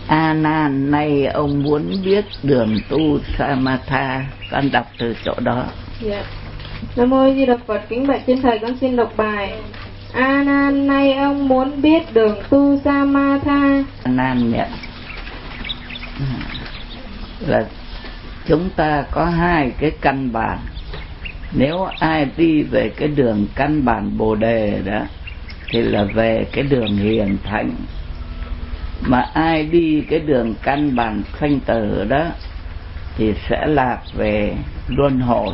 A Nan, nay ông muốn biết đường tu Samatha. Con đọc từ chỗ đó. Dạ. Nam mô Di Đà Phật. Kính bạch trên thầy, con xin đọc bài. A Nan, nay ông muốn biết đường tu Samatha. A Nan nhận là chúng ta có hai cái căn bản. Nếu ai đi về cái đường căn bản Bồ Đề đó thì là về cái đường hiền thánh, mà ai đi cái đường căn bản sanh tử đó thì sẽ lạc về luân hồi.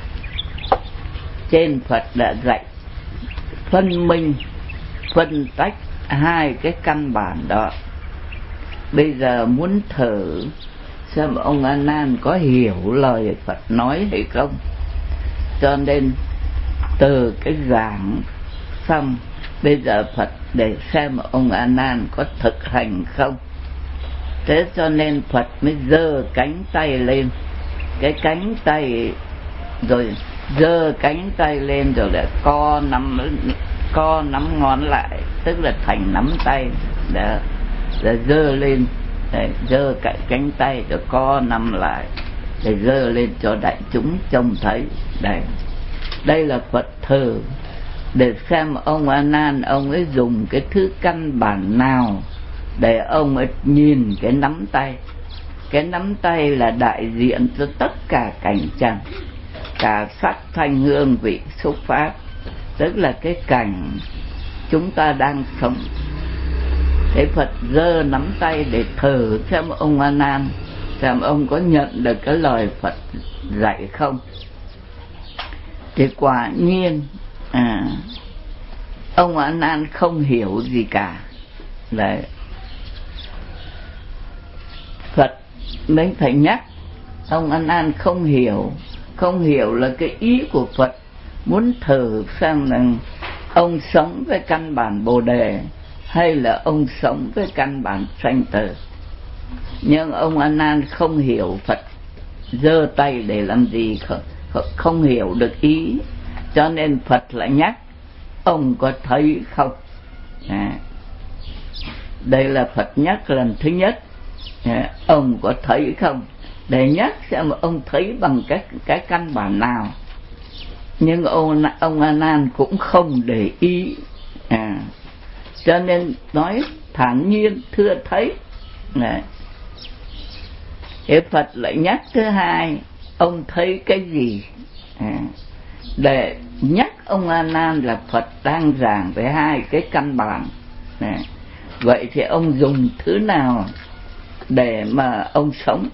Trên Phật đã dạy phân minh, phân tách hai cái căn bản đó. Bây giờ muốn thử xem ông A Nan có hiểu lời Phật nói hay không. Cho nên từ cái giảng xong, bây giờ Phật để xem ông A Nan có thực hành không. Thế cho nên Phật mới giơ cánh tay lên, cái cánh tay rồi giơ cánh tay lên rồi lại co nắm ngón lại, tức là thành nắm tay để giơ lên, giơ cánh tay rồi co nắm lại để giơ lên cho đại chúng trông thấy. Đây là Phật thử để xem ông A Nan ông ấy dùng cái thứ căn bản nào để ông ấy nhìn cái nắm tay. Cái nắm tay là đại diện cho tất cả cảnh trần, cả sắc thanh hương vị xúc pháp, tức là cái cảnh chúng ta đang sống. Thế Phật giơ nắm tay để thử xem ông A Nan, xem ông có nhận được cái lời Phật dạy không. Thì quả nhiên ông A Nan không hiểu gì cả. Đấy, Phật mới phải nhắc ông A Nan không hiểu là cái ý của Phật muốn thử xem rằng ông sống với căn bản Bồ Đề hay là ông sống với căn bản sanh tử. Nhưng ông A Nan không hiểu Phật giơ tay để làm gì, không hiểu được ý, cho nên Phật lại nhắc ông có thấy không. Đây là Phật nhắc lần thứ nhất, ông có thấy không, để nhắc xem ông thấy bằng cái căn bản nào. Nhưng ông A Nan cũng không để ý, cho nên nói thản nhiên thưa thấy. Thế Phật lại nhắc thứ hai, ông thấy cái gì, để nhắc ông A Nan là Phật đang giảng về hai cái căn bản. Vậy thì ông dùng thứ nào để mà ông sống?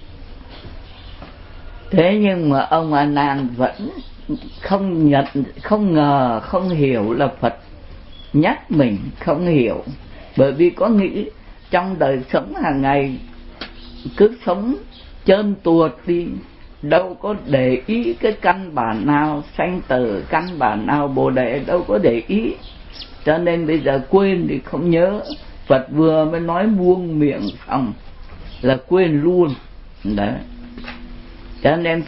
Thế nhưng mà ông A Nan vẫn không ngờ, không hiểu là Phật nhắc mình, không hiểu. Bởi vì có nghĩ trong đời sống hàng ngày cứ sống trơn tuột đi, đâu có để ý cái căn bản nào sanh tử, căn bản nào Bồ Đề, đâu có để ý. Cho nên bây giờ quên thì không nhớ. Phật vừa mới nói buông miệng xong là quên luôn. Đấy, cho nên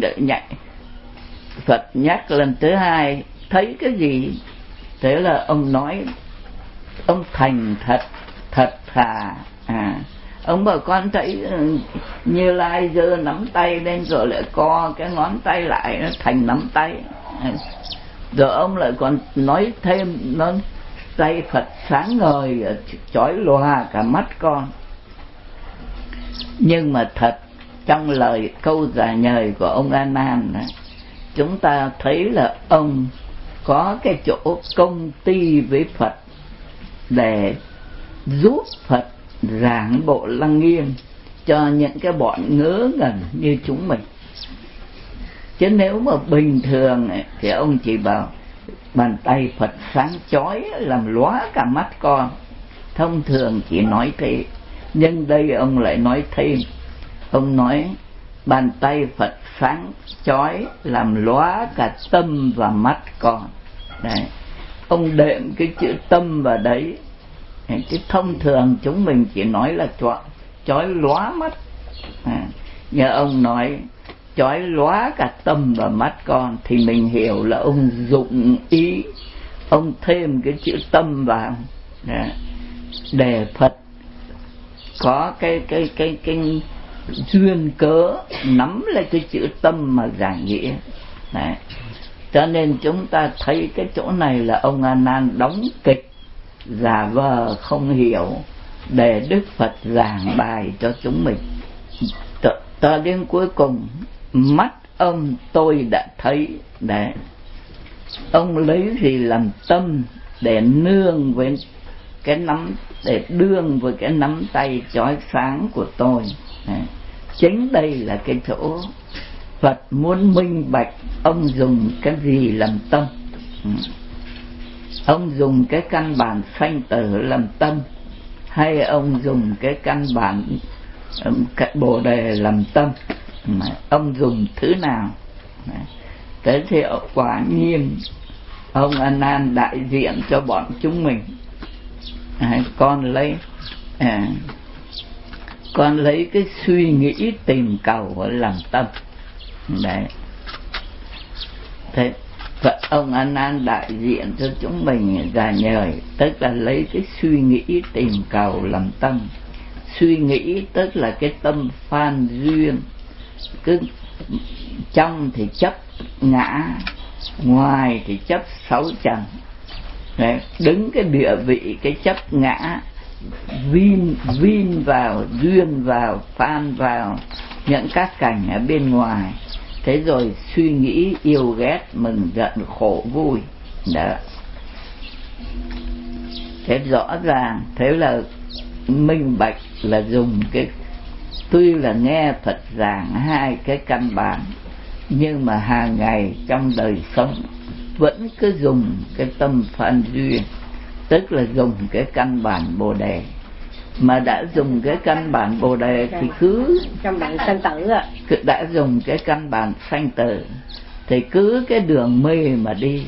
Phật nhắc lần thứ hai thấy cái gì. Thế là ông nói, ông thành thật thà. Ông bảo con thấy Như Lai giơ nắm tay lên rồi lại co cái ngón tay lại, nó thành nắm tay. Rồi ông lại còn nói thêm, nó tay Phật sáng ngời chói lòa cả mắt con. Nhưng mà thật, trong lời câu giả nhời của ông A Nan, chúng ta thấy là ông có cái chỗ công ty với Phật để giúp Phật giảng bộ Lăng Nghiêm cho những cái bọn ngớ ngẩn như chúng mình. Chứ nếu mà bình thường thì ông chỉ bảo bàn tay Phật sáng chói làm lóa cả mắt con, thông thường chỉ nói thế. Nhưng đây ông lại nói thêm, ông nói bàn tay Phật sáng chói làm lóa cả tâm và mắt con. Đấy, ông đệm cái chữ tâm vào đấy. Chứ thông thường chúng mình chỉ nói là chói lóa mắt, nhưng ông nói chói lóa cả tâm và mắt con, thì mình hiểu là ông dụng ý, ông thêm cái chữ tâm vào để Phật có cái duyên cớ nắm lấy cái chữ tâm mà giải nghĩa. Đấy. Cho nên chúng ta thấy cái chỗ này là ông A Nan đóng kịch giả vờ không hiểu để Đức Phật giảng bài cho chúng mình. Cho đến cuối cùng mắt ông tôi đã thấy. Đấy. Ông lấy gì làm tâm để nương với cái nắm, để đương với cái nắm tay chói sáng của tôi. Đấy. Chính đây là cái chỗ Phật muốn minh bạch ông dùng cái gì làm tâm. Ông dùng cái căn bản sanh tử làm tâm, hay ông dùng cái căn bản cái Bồ Đề làm tâm, ông dùng thứ nào? Thế thì quả nhiên ông A Nan đại diện cho bọn chúng mình. Con lấy cái suy nghĩ tìm cầu làm tâm. Đấy. Thế ông A Nan đại diện cho chúng mình già nhời, tức là lấy cái suy nghĩ tìm cầu làm tâm. Suy nghĩ tức là cái tâm phan duyên, cứ trong thì chấp ngã, ngoài thì chấp sáu trần. Đấy. Đứng cái địa vị cái chấp ngã, vin vào, duyên vào, phan vào những các cảnh ở bên ngoài. Thế rồi suy nghĩ yêu ghét, mừng giận, khổ vui. Đó. Thế rõ ràng, thế là minh bạch là dùng cái, tuy là nghe Phật giảng hai cái căn bản, nhưng mà hàng ngày trong đời sống vẫn cứ dùng cái tâm phan duyên, tức là dùng cái căn bản Bồ Đề. Mà đã dùng cái căn bản Bồ Đề thì cứ căn bản sanh tử ạ. Đã dùng cái căn bản sanh tử thì cứ cái đường mê mà đi.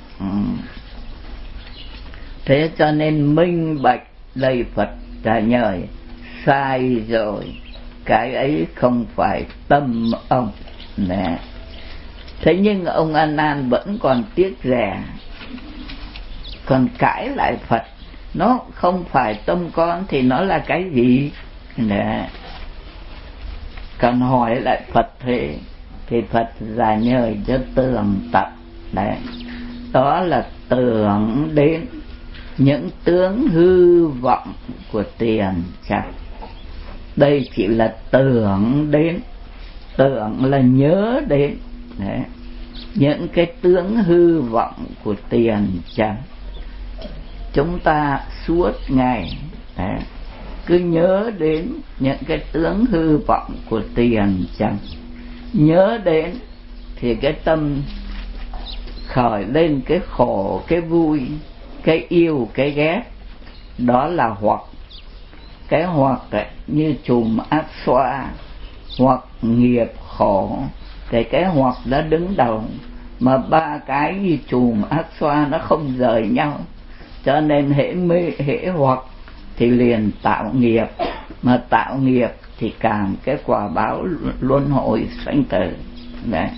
Thế cho nên minh bạch đây Phật trả nhời sai rồi, cái ấy không phải tâm ông. Nè. Thế nhưng ông A Nan vẫn còn tiếc rẻ, còn cãi lại Phật. Nó không phải tâm con thì nó là cái gì? Nè. Còn hỏi lại Phật thì Phật già nhời cho tường tập. Đấy. Đó là tưởng đến những tướng hư vọng của tiền chẳng. Đây chỉ là tưởng đến, tưởng là nhớ đến. Đấy. Những cái tướng hư vọng của tiền chẳng. Chúng ta suốt ngày đấy, cứ nhớ đến những cái tướng hư vọng của tiền chẳng. Nhớ đến thì cái tâm khởi lên cái khổ, cái vui, cái yêu, cái ghét. Đó là hoặc. Cái hoặc ấy, như chùm ác xoa, hoặc nghiệp khổ, thì cái hoặc đã đứng đầu. Mà ba cái như chùm ác xoa nó không rời nhau, cho nên hễ mê hễ hoặc thì liền tạo nghiệp, mà tạo nghiệp thì càng cái quả báo luân hồi sanh tử. Đấy.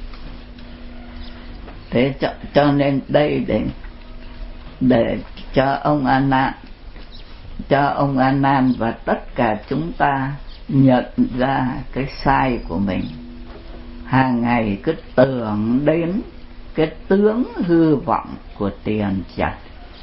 Thế cho nên đây để cho ông A Nan và tất cả chúng ta nhận ra cái sai của mình. Hàng ngày cứ tưởng đến cái tướng hư vọng của tiền chặt.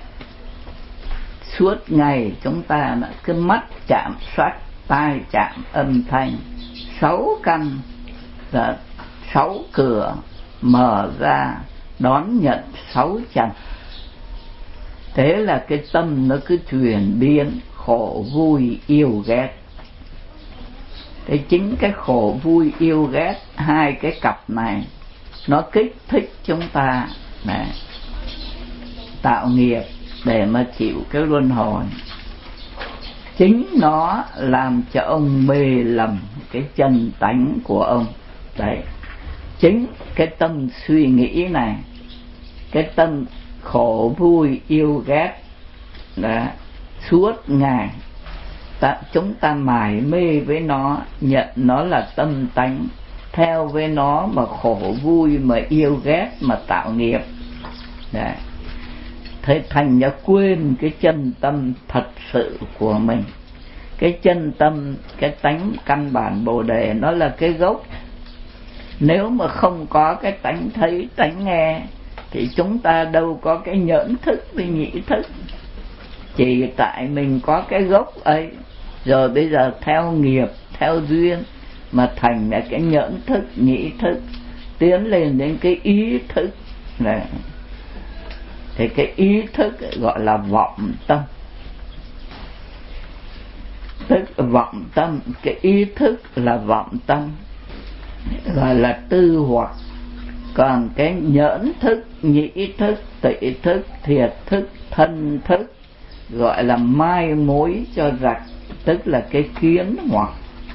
Suốt ngày chúng ta cứ mắt chạm sắc, tai chạm âm thanh, 6 căn và 6 cửa mở ra đón nhận 6 trần. Thế là cái tâm nó cứ chuyển biến khổ vui yêu ghét. Thế chính cái khổ vui yêu ghét, hai cái cặp này nó kích thích chúng ta để tạo nghiệp để mà chịu cái luân hồi. Chính nó làm cho ông mê lầm cái chân tánh của ông. Đấy. Chính cái tâm suy nghĩ này, cái tâm khổ vui yêu ghét đã suốt ngày chúng ta mải mê với nó, nhận nó là tâm tánh, theo với nó mà khổ vui, mà yêu ghét, mà tạo nghiệp. Đấy. Thế thành ra quên cái chân tâm thật sự của mình. Cái chân tâm, cái tánh căn bản Bồ Đề nó là cái gốc. Nếu mà không có cái tánh thấy, tánh nghe thì chúng ta đâu có cái nhẫn thức với nhĩ thức. Chỉ tại mình có cái gốc ấy, rồi bây giờ theo nghiệp, theo duyên mà thành là cái nhẫn thức, nhĩ thức, tiến lên đến cái ý thức này. Thì cái ý thức gọi là vọng tâm. Tức vọng tâm, cái ý thức là vọng tâm, gọi là tư hoặc. Còn cái nhẫn thức, nhĩ thức, tị thức, thiệt thức, thân thức gọi là mai mối cho rạch, tức là cái kiến hoặc.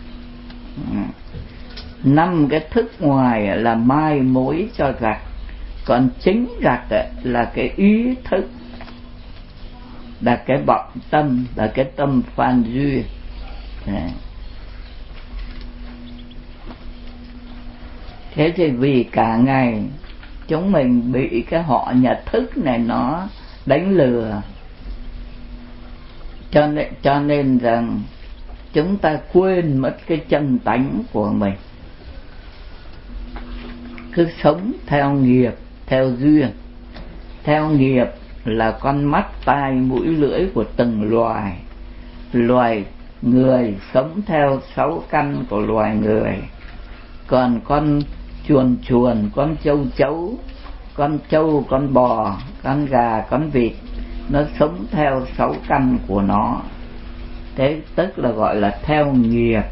5 cái thức ngoài là mai mối cho rạch, còn chính rạch là cái ý thức, là cái vọng tâm, là cái tâm phan duyên. Thế thì vì cả ngày chúng mình bị cái họ nhà thức này nó đánh lừa, cho nên rằng chúng ta quên mất cái chân tánh của mình, cứ sống theo nghiệp, theo duyên. Theo nghiệp là con mắt, tai, mũi, lưỡi của từng loài. Loài người sống theo 6 căn của loài người. Còn con chuồn chuồn, con châu chấu, con trâu, con bò, con gà, con vịt, nó sống theo 6 căn của nó. Thế tức là gọi là theo nghiệp,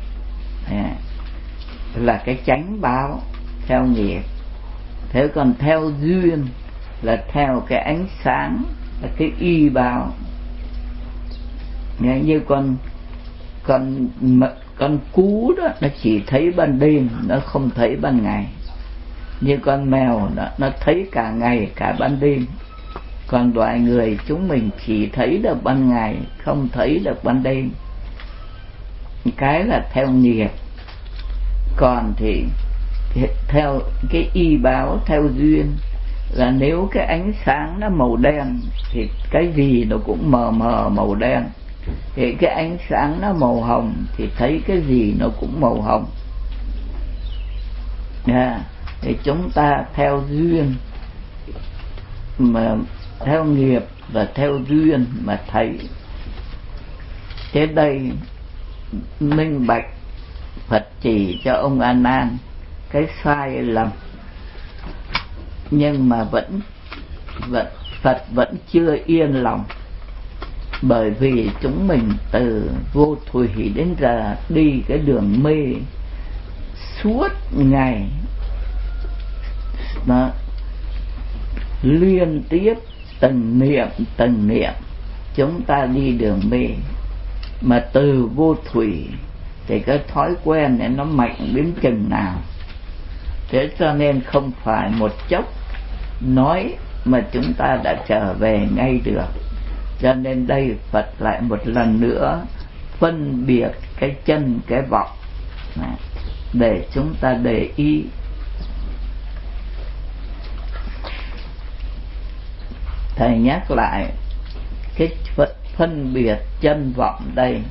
là cái chánh báo, theo nghiệp. Thế còn theo duyên là theo cái ánh sáng, là cái y báo. Như con cú đó, nó chỉ thấy ban đêm, nó không thấy ban ngày. Như con mèo đó, nó thấy cả ngày cả ban đêm. Còn loài người chúng mình chỉ thấy được ban ngày, không thấy được ban đêm. Cái là theo nghiệp. Còn thì theo cái y báo, theo duyên là nếu cái ánh sáng nó màu đen thì cái gì nó cũng mờ mờ màu đen. Thì cái ánh sáng nó màu hồng thì thấy cái gì nó cũng màu hồng. Thì chúng ta theo duyên mà theo nghiệp và theo duyên mà thấy. Thế đây minh bạch Phật chỉ cho ông A Nan cái sai lầm, nhưng mà Phật vẫn chưa yên lòng. Bởi vì chúng mình từ vô thủy đến giờ đi cái đường mê suốt ngày, nó liên tiếp từng niệm chúng ta đi đường mê. Mà từ vô thủy thì cái thói quen này nó mạnh đến chừng nào. Thế cho nên không phải một chốc nói mà chúng ta đã trở về ngay được. Cho nên đây Phật lại một lần nữa phân biệt cái chân, cái vọng để chúng ta để ý. Thầy nhắc lại cái phân biệt chân vọng đây,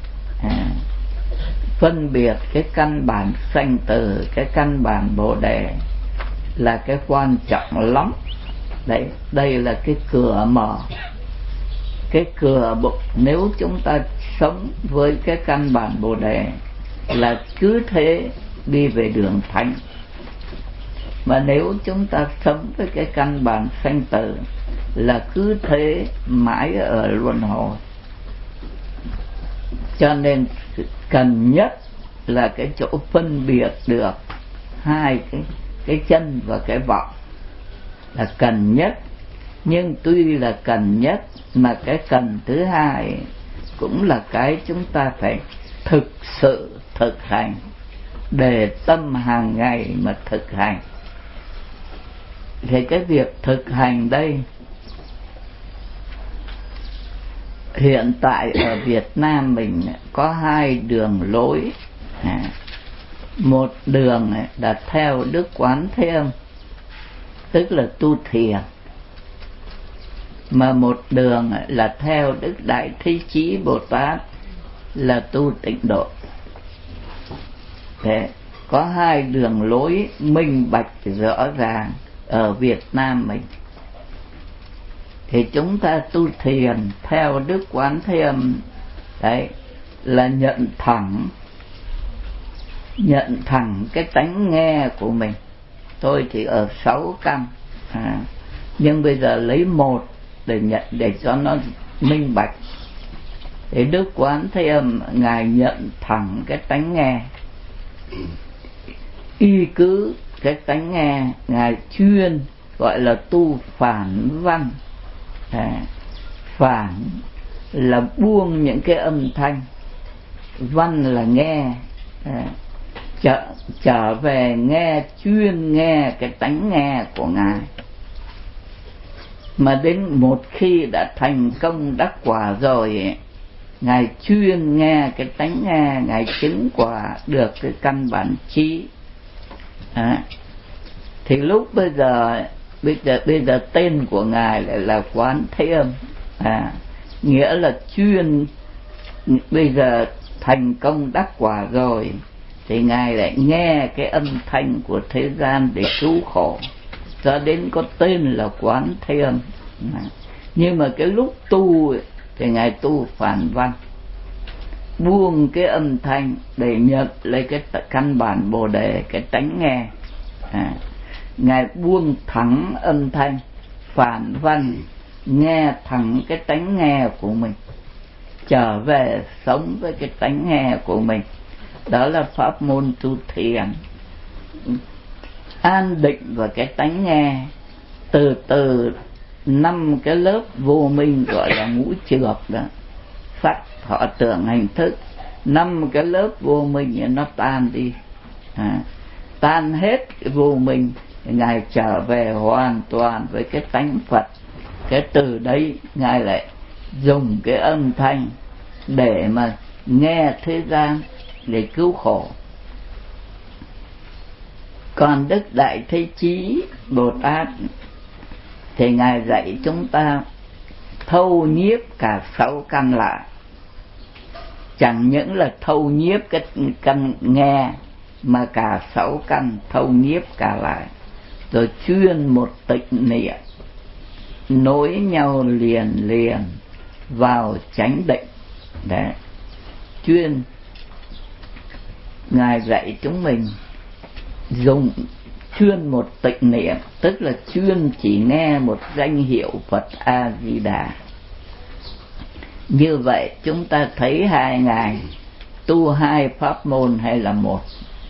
phân biệt cái căn bản sanh tử, cái căn bản Bồ Đề là cái quan trọng lắm. Đấy, đây là cái cửa mở. Cái cửa nếu chúng ta sống với cái căn bản Bồ Đề là cứ thế đi về đường thánh. Mà nếu chúng ta sống với cái căn bản sanh tử là cứ thế mãi ở luân hồi. Cho nên cần nhất là cái chỗ phân biệt được hai cái chân và cái vọng là cần nhất. Nhưng tuy là cần nhất mà cái cần thứ hai cũng là cái chúng ta phải thực sự thực hành, để tâm hàng ngày mà thực hành. Thì cái việc thực hành đây hiện tại ở Việt Nam mình có 2 đường lối. Một đường là theo Đức Quán Thế Âm, tức là tu thiền. Mà một đường là theo Đức Đại Thế Chí Bồ Tát, là tu tịnh độ. Thế có hai đường lối minh bạch rõ ràng ở Việt Nam mình. Thì chúng ta tu thiền theo Đức Quán Thế Âm đấy, là nhận thẳng cái tánh nghe của mình. Tôi chỉ ở 6 căn, nhưng bây giờ lấy một để nhận, để cho nó minh bạch. Thì Đức Quán Thế Âm Ngài nhận thẳng cái tánh nghe, y cứ cái tánh nghe Ngài chuyên gọi là tu phản văn. Phản là buông những cái âm thanh, văn là nghe, trở về nghe, chuyên nghe cái tánh nghe của Ngài. Mà đến một khi đã thành công đắc quả rồi, Ngài chuyên nghe cái tánh nghe, Ngài chứng quả được cái căn bản trí. Thì lúc bây giờ tên của Ngài lại là Quán Thế Âm, nghĩa là chuyên. Bây giờ thành công đắc quả rồi thì Ngài lại nghe cái âm thanh của thế gian để cứu khổ, cho đến có tên là Quán Thế Âm. Nhưng mà cái lúc tu thì Ngài tu phản văn, buông cái âm thanh để nhận lấy cái căn bản Bồ Đề, cái tánh nghe. Ngài buông thẳng âm thanh, phản văn, nghe thẳng cái tánh nghe của mình, trở về sống với cái tánh nghe của mình. Đó là pháp môn tu thiền, an định vào cái tánh nghe. Từ từ 5 cái lớp vô minh gọi là ngũ trược đó, sắc thọ tưởng hành thức, 5 cái lớp vô minh nó tan đi, tan hết cái vô minh, Ngài trở về hoàn toàn với cái tánh Phật. Cái từ đấy Ngài lại dùng cái âm thanh để mà nghe thế gian, để cứu khổ. Còn Đức Đại Thế Chí Bồ Tát thì Ngài dạy chúng ta thâu nhiếp cả 6 căn lại. Chẳng những là thâu nhiếp cái căn nghe, mà cả 6 căn thâu nhiếp cả lại, rồi chuyên một tịnh niệm, nối nhau liền vào chánh định. Đấy, Ngài dạy chúng mình dùng chuyên một tịnh niệm, tức là chuyên chỉ nghe một danh hiệu Phật A Di Đà. Như vậy chúng ta thấy hai Ngài tu 2 pháp môn hay là một?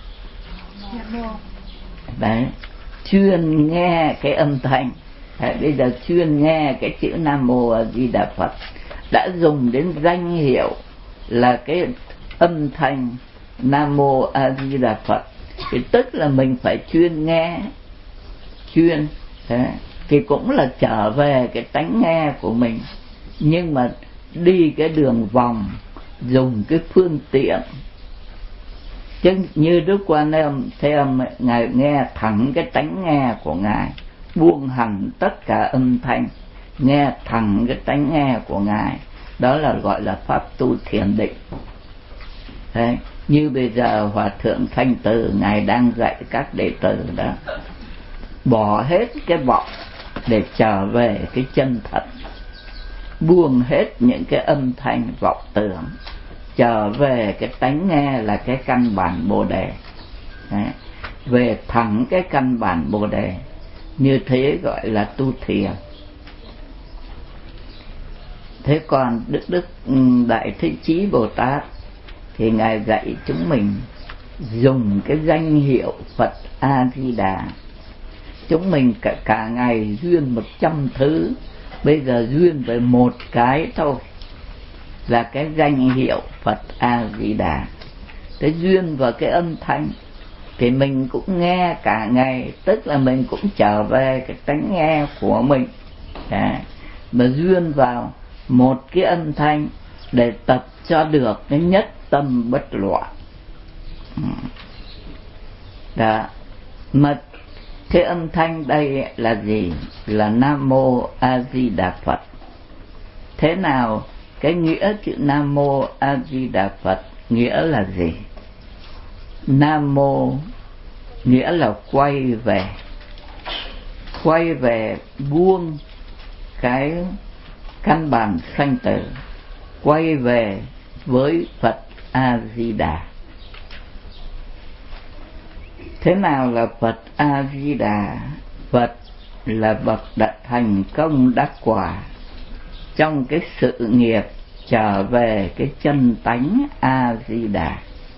Đấy, chuyên nghe cái âm thanh. Bây giờ chuyên nghe cái chữ Nam Mô A Di Đà Phật, đã dùng đến danh hiệu là cái âm thanh Nam Mô A Di Đà Phật, thì tức là mình phải chuyên nghe, thì cũng là trở về cái tánh nghe của mình, nhưng mà đi cái đường vòng, dùng cái phương tiện. Chứ như Đức Quan Thế Âm, Ngài nghe thẳng cái tánh nghe của Ngài, buông hẳn tất cả âm thanh, nghe thẳng cái tánh nghe của Ngài. Đó là gọi là pháp tu thiền định. Đấy, như bây giờ Hòa Thượng Thanh Từ Ngài đang dạy các đệ tử đó, bỏ hết cái vọng để trở về cái chân thật, buông hết những cái âm thanh vọng tưởng, trở về cái tánh nghe là cái căn bản Bồ Đề. Đấy, về thẳng cái căn bản Bồ Đề. Như thế gọi là tu thiền. Thế còn Đức Đại Thế Chí Bồ Tát thì Ngài dạy chúng mình dùng cái danh hiệu Phật A Di Đà. Chúng mình cả ngày duyên 100 thứ, bây giờ duyên về một cái thôi, là cái danh hiệu Phật A Di Đà. Thế duyên vào cái âm thanh thì mình cũng nghe cả ngày, tức là mình cũng trở về cái tánh nghe của mình. Mà duyên vào một cái âm thanh để tập cho được cái nhất tâm bất loạn. Đó. Mà cái âm thanh đây là gì? Là Nam Mô A Di Đà Phật. Thế nào Cái nghĩa chữ Nam Mô A Di Đà Phật nghĩa là gì? Nam Mô nghĩa là quay về, quay về buông cái căn bản sanh tử, quay về với Phật A Di Đà. Thế nào là Phật A Di Đà? Phật là bậc đã thành công đắc quả trong cái sự nghiệp trở về cái chân tánh A Di Đà.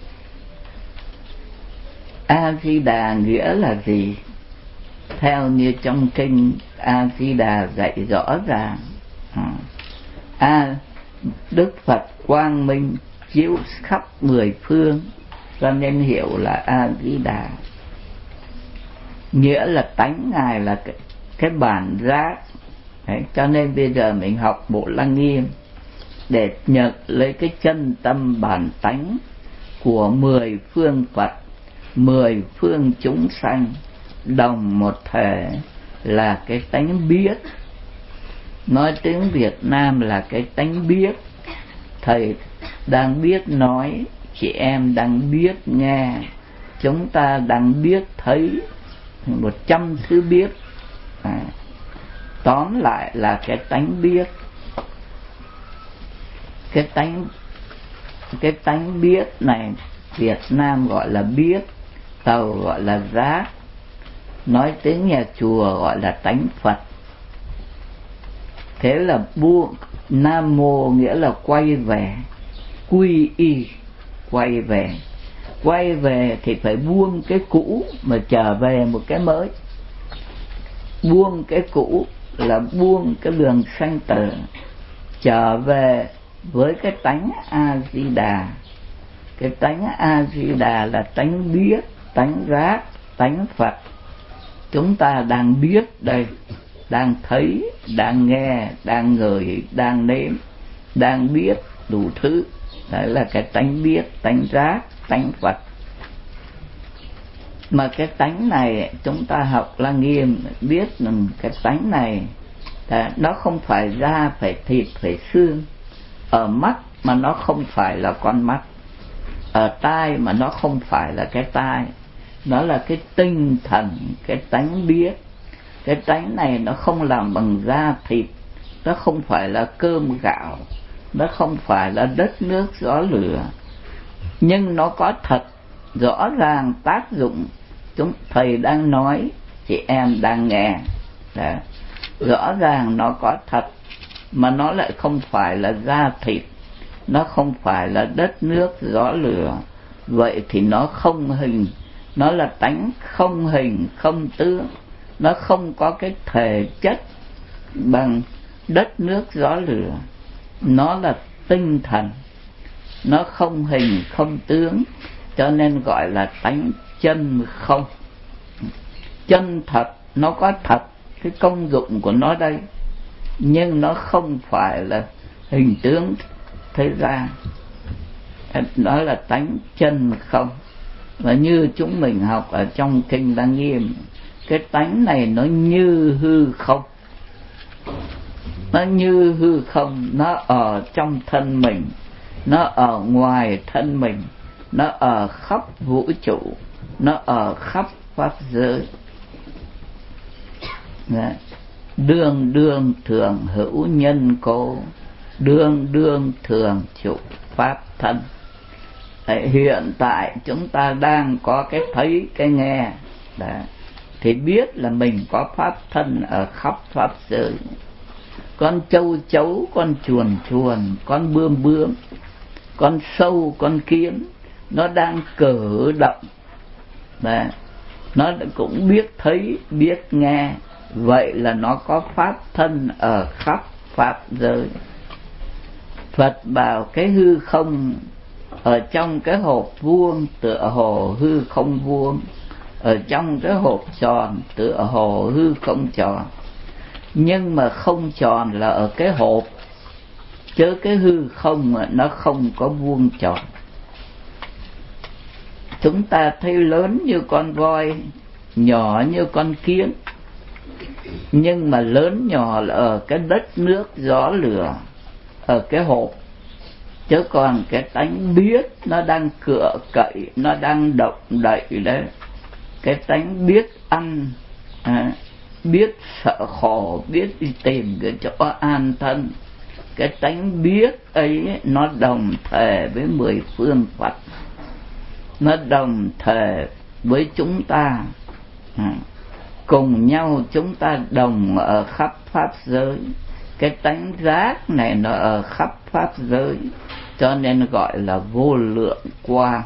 A Di Đà nghĩa là gì? Theo như trong kinh A Di Đà dạy rõ ràng, Đức Phật quang minh chiếu khắp mười phương, cho nên hiểu là A Di Đà. Nghĩa là tánh Ngài là cái bản giác. Đấy, cho nên bây giờ mình học Bộ Lăng Nghiêm để nhận lấy cái chân tâm bản tánh của mười phương Phật, mười phương chúng sanh đồng một thể, là cái tánh biết. Nói tiếng Việt Nam là cái tánh biết. Thầy đang biết nói, chị em đang biết nghe, chúng ta đang biết thấy, 100 thứ biết. Tóm lại là cái tánh biết. Cái tánh biết này Việt Nam gọi là biết, Tàu gọi là giác, nói tiếng nhà chùa gọi là tánh Phật. Thế là Nam Mô nghĩa là quay về, quy y, quay về. Quay về thì phải buông cái cũ mà trở về một cái mới. Buông cái cũ là buông cái đường sanh tử, trở về với cái tánh A Di Đà. Cái tánh A Di Đà là tánh biết, tánh giác, tánh Phật. Chúng ta đang biết đây, đang thấy, đang nghe, đang ngửi, đang nếm, đang biết đủ thứ. Đấy là cái tánh biết, tánh giác, tánh Phật. Mà cái tánh này chúng ta học Lăng Nghiêm biết rằng cái tánh này nó không phải da, phải thịt, phải xương. Ở mắt mà nó không phải là con mắt, ở tai mà nó không phải là cái tai. Nó là cái tinh thần, cái tánh biết. Cái tánh này nó không làm bằng da thịt, nó không phải là cơm gạo, nó không phải là đất nước gió lửa, nhưng nó có thật, rõ ràng tác dụng. Thầy đang nói, chị em đang nghe. Đấy. Rõ ràng nó có thật, mà nó lại không phải là da thịt, nó không phải là đất nước gió lửa. Vậy thì nó không hình, nó là tánh không hình không tướng. Nó không có cái thể chất bằng đất nước gió lửa. Nó là tinh thần, nó không hình không tướng, cho nên gọi là tánh chân không. Chân thật, nó có thật cái công dụng của nó đây, nhưng nó không phải là hình tướng thế gian. Đó là tánh chân không. Và như chúng mình học ở trong kinh Lăng Nghiêm, cái tánh này nó như hư không. Nó như hư không, nó ở trong thân mình, nó ở ngoài thân mình, nó ở khắp vũ trụ, nó ở khắp pháp giới. Đương đương thường hữu nhân cố, đương đương thường trụ pháp thân. Hiện tại chúng ta đang có cái thấy, cái nghe. Đấy. Thì biết là mình có pháp thân ở khắp pháp giới. Con châu chấu, con chuồn chuồn, con bươm bướm, con sâu, con kiến, nó đang cử động. Đấy. Nó cũng biết thấy, biết nghe. Vậy là nó có pháp thân ở khắp pháp giới. Phật bảo cái hư không ở trong cái hộp vuông tựa hồ hư không vuông, ở trong cái hộp tròn tựa hồ hư không tròn. Nhưng mà không tròn là ở cái hộp, chứ cái hư không mà nó không có vuông tròn. Chúng ta thấy lớn như con voi, nhỏ như con kiến, nhưng mà lớn nhỏ là ở cái đất nước gió lửa, ở cái hộp, chứ còn cái tánh biết nó đang cựa cậy, nó đang động đậy đấy. Cái tánh biết ăn, biết sợ khổ, biết đi tìm cái chỗ an thân, cái tánh biết ấy nó đồng thể với 10 phương Phật, nó đồng thể với chúng ta, cùng nhau chúng ta đồng ở khắp pháp giới. Cái tánh giác này nó ở khắp pháp giới, cho nên gọi là vô lượng quang.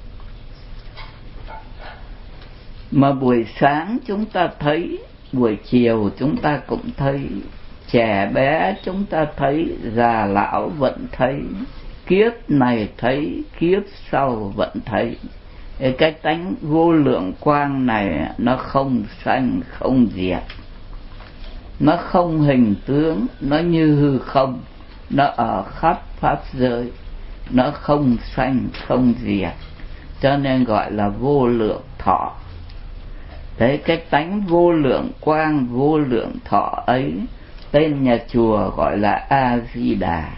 Mà buổi sáng chúng ta thấy, buổi chiều chúng ta cũng thấy, trẻ bé chúng ta thấy, già lão vẫn thấy, kiếp này thấy, kiếp sau vẫn thấy. Cái tánh vô lượng quang này nó không sanh không diệt, nó không hình tướng, nó như hư không, nó ở khắp pháp giới, nó không sanh không diệt, cho nên gọi là vô lượng thọ. Đấy, cái tánh vô lượng quang, vô lượng thọ ấy, tên nhà chùa gọi là A Di Đà.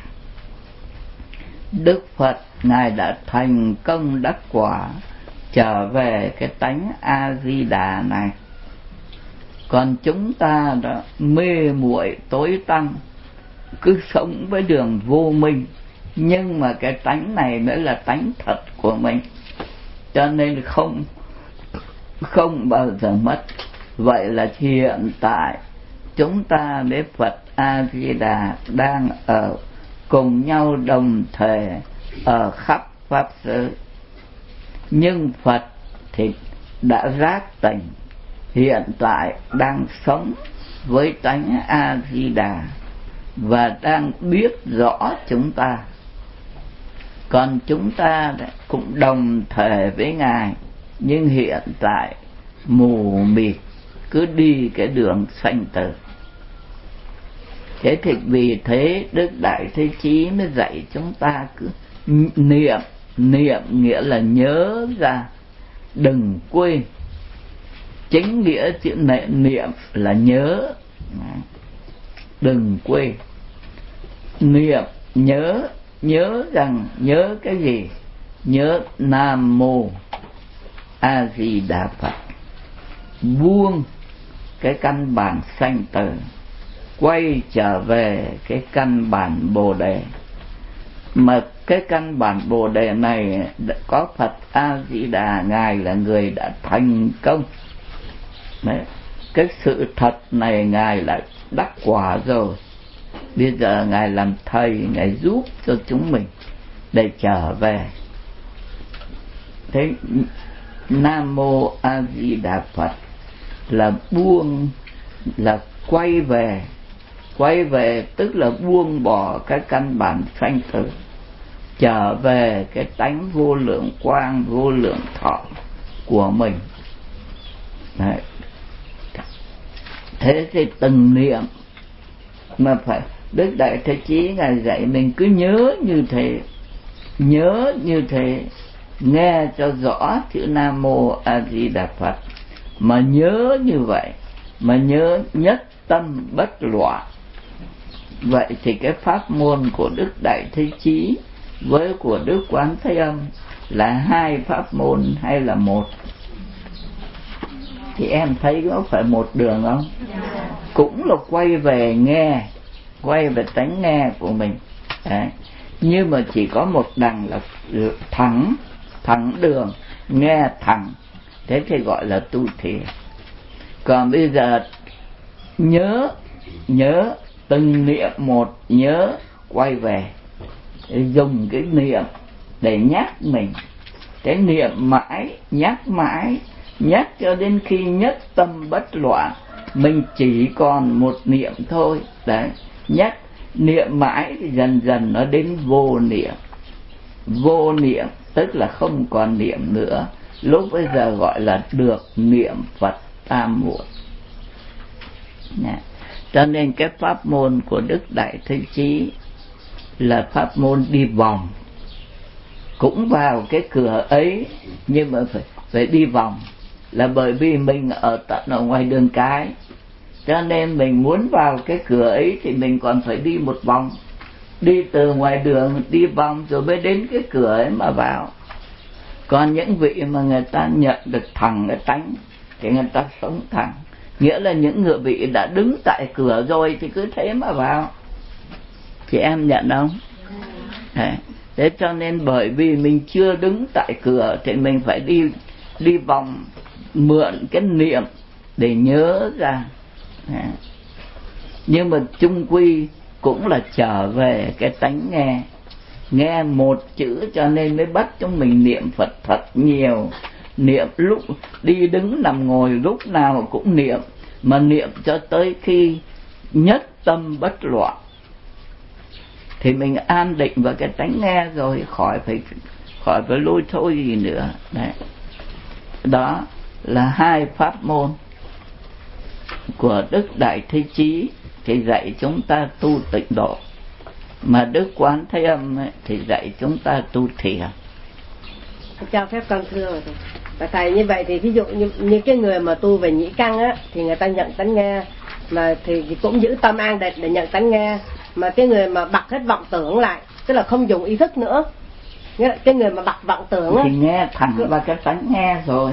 Đức Phật ngài đã thành công đắc quả, trở về cái tánh A Di Đà này. Còn chúng ta đó mê muội tối tăm, cứ sống với đường vô minh, nhưng mà cái tánh này mới là tánh thật của mình, cho nên không bao giờ mất. Vậy là hiện tại chúng ta với Phật A Di Đà đang ở cùng nhau đồng thể ở khắp pháp giới. Nhưng Phật thì đã giác tỉnh, hiện tại đang sống với tánh A Di Đà và đang biết rõ chúng ta. Còn chúng ta cũng đồng thể với ngài, nhưng hiện tại mù mịt, cứ đi cái đường sanh tử. Thế thì vì thế Đức Đại Thế Chí mới dạy chúng ta cứ niệm. Niệm nghĩa là nhớ ra, đừng quên. Chính nghĩa chữ niệm là nhớ, đừng quên. Niệm nhớ rằng, nhớ cái gì? Nhớ Nam Mô A Di Đà Phật, buông cái căn bản sanh tử, quay trở về cái căn bản Bồ Đề. Mà cái căn bản Bồ Đề này có Phật A Di Đà, ngài là người đã thành công. Đấy, cái sự thật này ngài là đắc quả rồi. Bây giờ ngài làm thầy, ngài giúp cho chúng mình để trở về. Thế Nam Mô A Di Đà Phật là buông, là quay về tức là buông bỏ cái căn bản sanh tử, trở về cái tánh vô lượng quang, vô lượng thọ của mình. Đấy. Thế thì từng niệm mà phải, Đức Đại Thế Chí ngài dạy mình cứ nhớ như thế, nghe cho rõ chữ Nam Mô A Di Đà Phật, mà nhớ như vậy, mà nhớ nhất tâm bất loạn. Vậy thì cái pháp môn của Đức Đại Thế Chí với của Đức Quán Thế Âm là hai pháp môn hay là một? Thì em thấy có phải một đường không? Cũng là quay về nghe, quay về tánh nghe của mình. Đấy. Nhưng mà chỉ có một đằng là thẳng đường, nghe thẳng, thế thì gọi là tu thiền. Còn bây giờ nhớ từng niệm một, nhớ quay về, dùng cái niệm để nhắc mình. Cái niệm mãi, nhắc cho đến khi nhất tâm bất loạn, mình chỉ còn một niệm thôi. Đấy, nhắc niệm mãi thì dần dần nó đến vô niệm. Vô niệm tức là không còn niệm nữa, lúc bây giờ gọi là được niệm Phật tam muội. Cho nên cái pháp môn của Đức Đại Thế Chí là pháp môn đi vòng, cũng vào cái cửa ấy, nhưng mà phải đi vòng, là bởi vì mình ở tận ở ngoài đường cái, cho nên mình muốn vào cái cửa ấy thì mình còn phải đi một vòng. đi từ ngoài đường đi vòng rồi mới đến cái cửa ấy mà vào. Còn những vị mà người ta nhận được thẳng cái tánh thì người ta sống thẳng, nghĩa là những người vị đã đứng tại cửa rồi thì cứ thế mà vào. Chị em nhận không? Thế cho nên bởi vì mình chưa đứng tại cửa thì mình phải đi vòng, mượn cái niệm để nhớ ra. Nhưng mà chung quy cũng là trở về cái tánh nghe một chữ, cho nên mới bắt chúng mình niệm Phật thật nhiều. Niệm lúc đi đứng nằm ngồi lúc nào cũng niệm, mà niệm cho tới khi nhất tâm bất loạn thì mình an định vào cái tánh nghe rồi, khỏi phải lôi thôi gì nữa. Đấy. Đó là hai pháp môn của Đức Đại Thế Chí thì dạy chúng ta tu tịnh độ, mà Đức Quán Thế Âm thì dạy chúng ta tu thiền. Cho phép con thưa rồi. Và thầy, như vậy thì ví dụ như cái người mà tu về nhĩ căn á thì người ta nhận tánh nghe, mà thì cũng giữ tâm an định để nhận tánh nghe. Mà cái người mà bật hết vọng tưởng lại, tức là không dùng ý thức nữa, cái người mà bật vọng tưởng thì nghe thẳng vào cái tánh nghe rồi.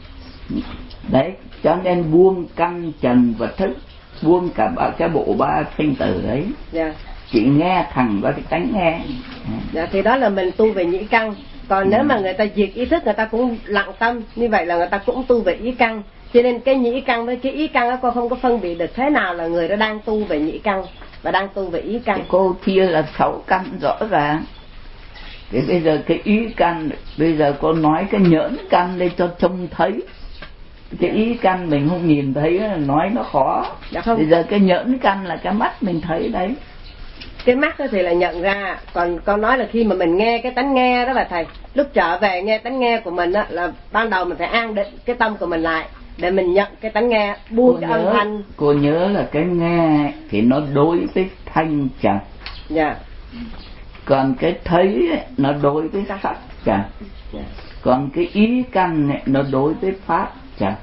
Đấy, cho nên buông căn trần và thức, buông cả cái bộ ba sinh tử đấy. Dạ. Chỉ nghe thẳng vào cái tánh nghe. Dạ, thì đó là mình tu về nhĩ căn. Còn nếu mà người ta diệt ý thức, người ta cũng lặng tâm, như vậy là người ta cũng tu về ý căn. Cho nên cái nhĩ căn với cái ý căn đó con không có phân biệt được thế nào là người đó đang tu về nhĩ căn và đang tu về ý căn. Thì cô chia là 6 căn rõ ràng. Thế bây giờ cái ý căn, bây giờ cô nói cái nhẫn căn để cho trông thấy. Cái ý căn mình không nhìn thấy, nói nó khó. Dạ không. Bây giờ cái nhẫn căn là cái mắt mình thấy đấy. Cái mắt đó thì là nhận ra. Còn con nói là khi mà mình nghe cái tánh nghe đó bà thầy, lúc trở về nghe tánh nghe của mình á, là ban đầu mình phải an định cái tâm của mình lại để mình nhận cái tánh nghe, buông cái âm thanh. Cô nhớ là cái nghe thì nó đối với thanh trần. Dạ. Còn cái thấy ấy, nó đối với sắc trần. Dạ. Còn cái ý căn ấy, nó đối với pháp trần.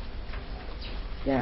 Dạ.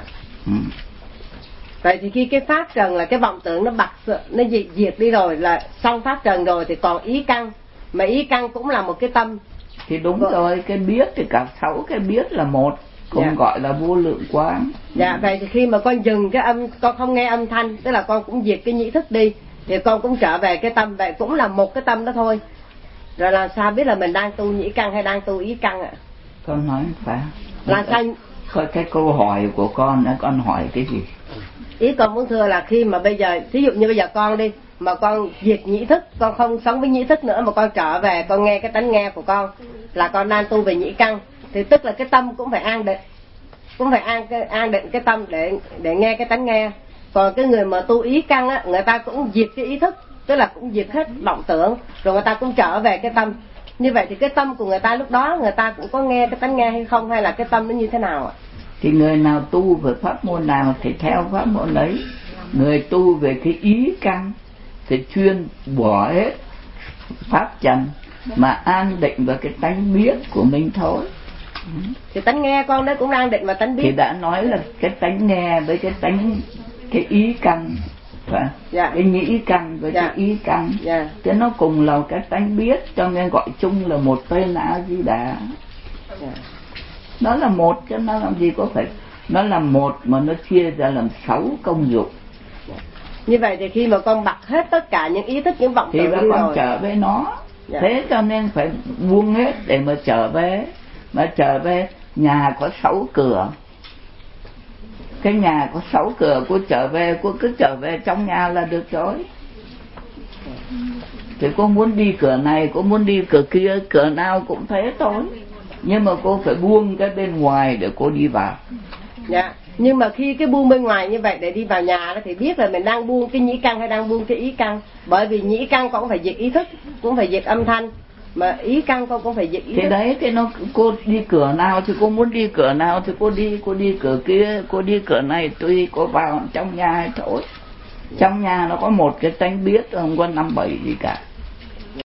Vậy thì khi cái pháp trần là cái vọng tưởng nó nó diệt đi rồi, là xong pháp trần rồi, thì còn ý căn. Mà ý căn cũng là một cái tâm. Thì đúng rồi, cái biết thì cả 6 cái biết là một, cũng dạ. gọi là vô lượng quán. Dạ, vậy thì khi mà con dừng cái âm, con không nghe âm thanh, tức là con cũng diệt cái nhĩ thức đi, thì con cũng trở về cái tâm, vậy cũng là một cái tâm đó thôi. Rồi làm sao biết là mình đang tu nhĩ căn hay đang tu ý căn ạ? Con nói phải. Là sao? Coi cái câu hỏi của con, con hỏi cái gì? Ý con muốn thưa là khi mà bây giờ, ví dụ như bây giờ con đi, mà con diệt nhĩ thức, con không sống với nhĩ thức nữa, mà con trở về con nghe cái tánh nghe của con, là con đang tu về nhĩ căn, thì tức là cái tâm cũng phải an định, cũng phải an định cái tâm để nghe cái tánh nghe. Còn cái người mà tu ý căn á, người ta cũng diệt cái ý thức, tức là cũng diệt hết vọng tưởng, rồi người ta cũng trở về cái tâm. Như vậy thì cái tâm của người ta lúc đó người ta cũng có nghe cái tánh nghe hay không, hay là cái tâm nó như thế nào ạ? Thì người nào tu về pháp môn nào thì theo pháp môn ấy. Người tu về cái ý căn thì chuyên bỏ hết pháp trần mà an định vào cái tánh biết của mình thôi. Thì tánh nghe con đấy cũng an định vào tánh biết. Thì đã nói là cái tánh nghe với cái ý căn, phải? Dạ. Cái nhĩ căn với cái ý căn, thế nó cùng là cái tánh biết, cho nên gọi chung là một tên A Di Đà. Nó là một chứ nó làm gì có phải, nó là một mà nó chia ra làm 6 công dụng. Như vậy thì khi mà con bật hết tất cả những ý thức, những vọng tưởng thì con trở về nó. Thế cho nên phải buông hết để mà trở về. Mà trở về, nhà có 6 cửa, cái nhà có 6 cửa, cô trở về, cô cứ trở về trong nhà là được rồi. Thì cô muốn đi cửa này, cô muốn đi cửa kia, cửa nào cũng thế thôi, nhưng mà cô phải buông cái bên ngoài để cô đi vào. Dạ. Nhưng mà khi cái buông bên ngoài như vậy để đi vào nhà đó, thì biết là mình đang buông cái nhĩ căn hay đang buông cái ý căn. Bởi vì nhĩ căn con cũng phải diệt ý thức, cũng phải diệt âm thanh, mà ý căn con cũng phải diệt ý thức. Thì đấy, thì nó cô đi cửa nào thì cô muốn đi cửa nào thì cô đi cửa kia, cô đi cửa này tùy cô vào trong nhà thôi. Trong nhà nó có một cái tánh biết, không có 5-7 gì cả.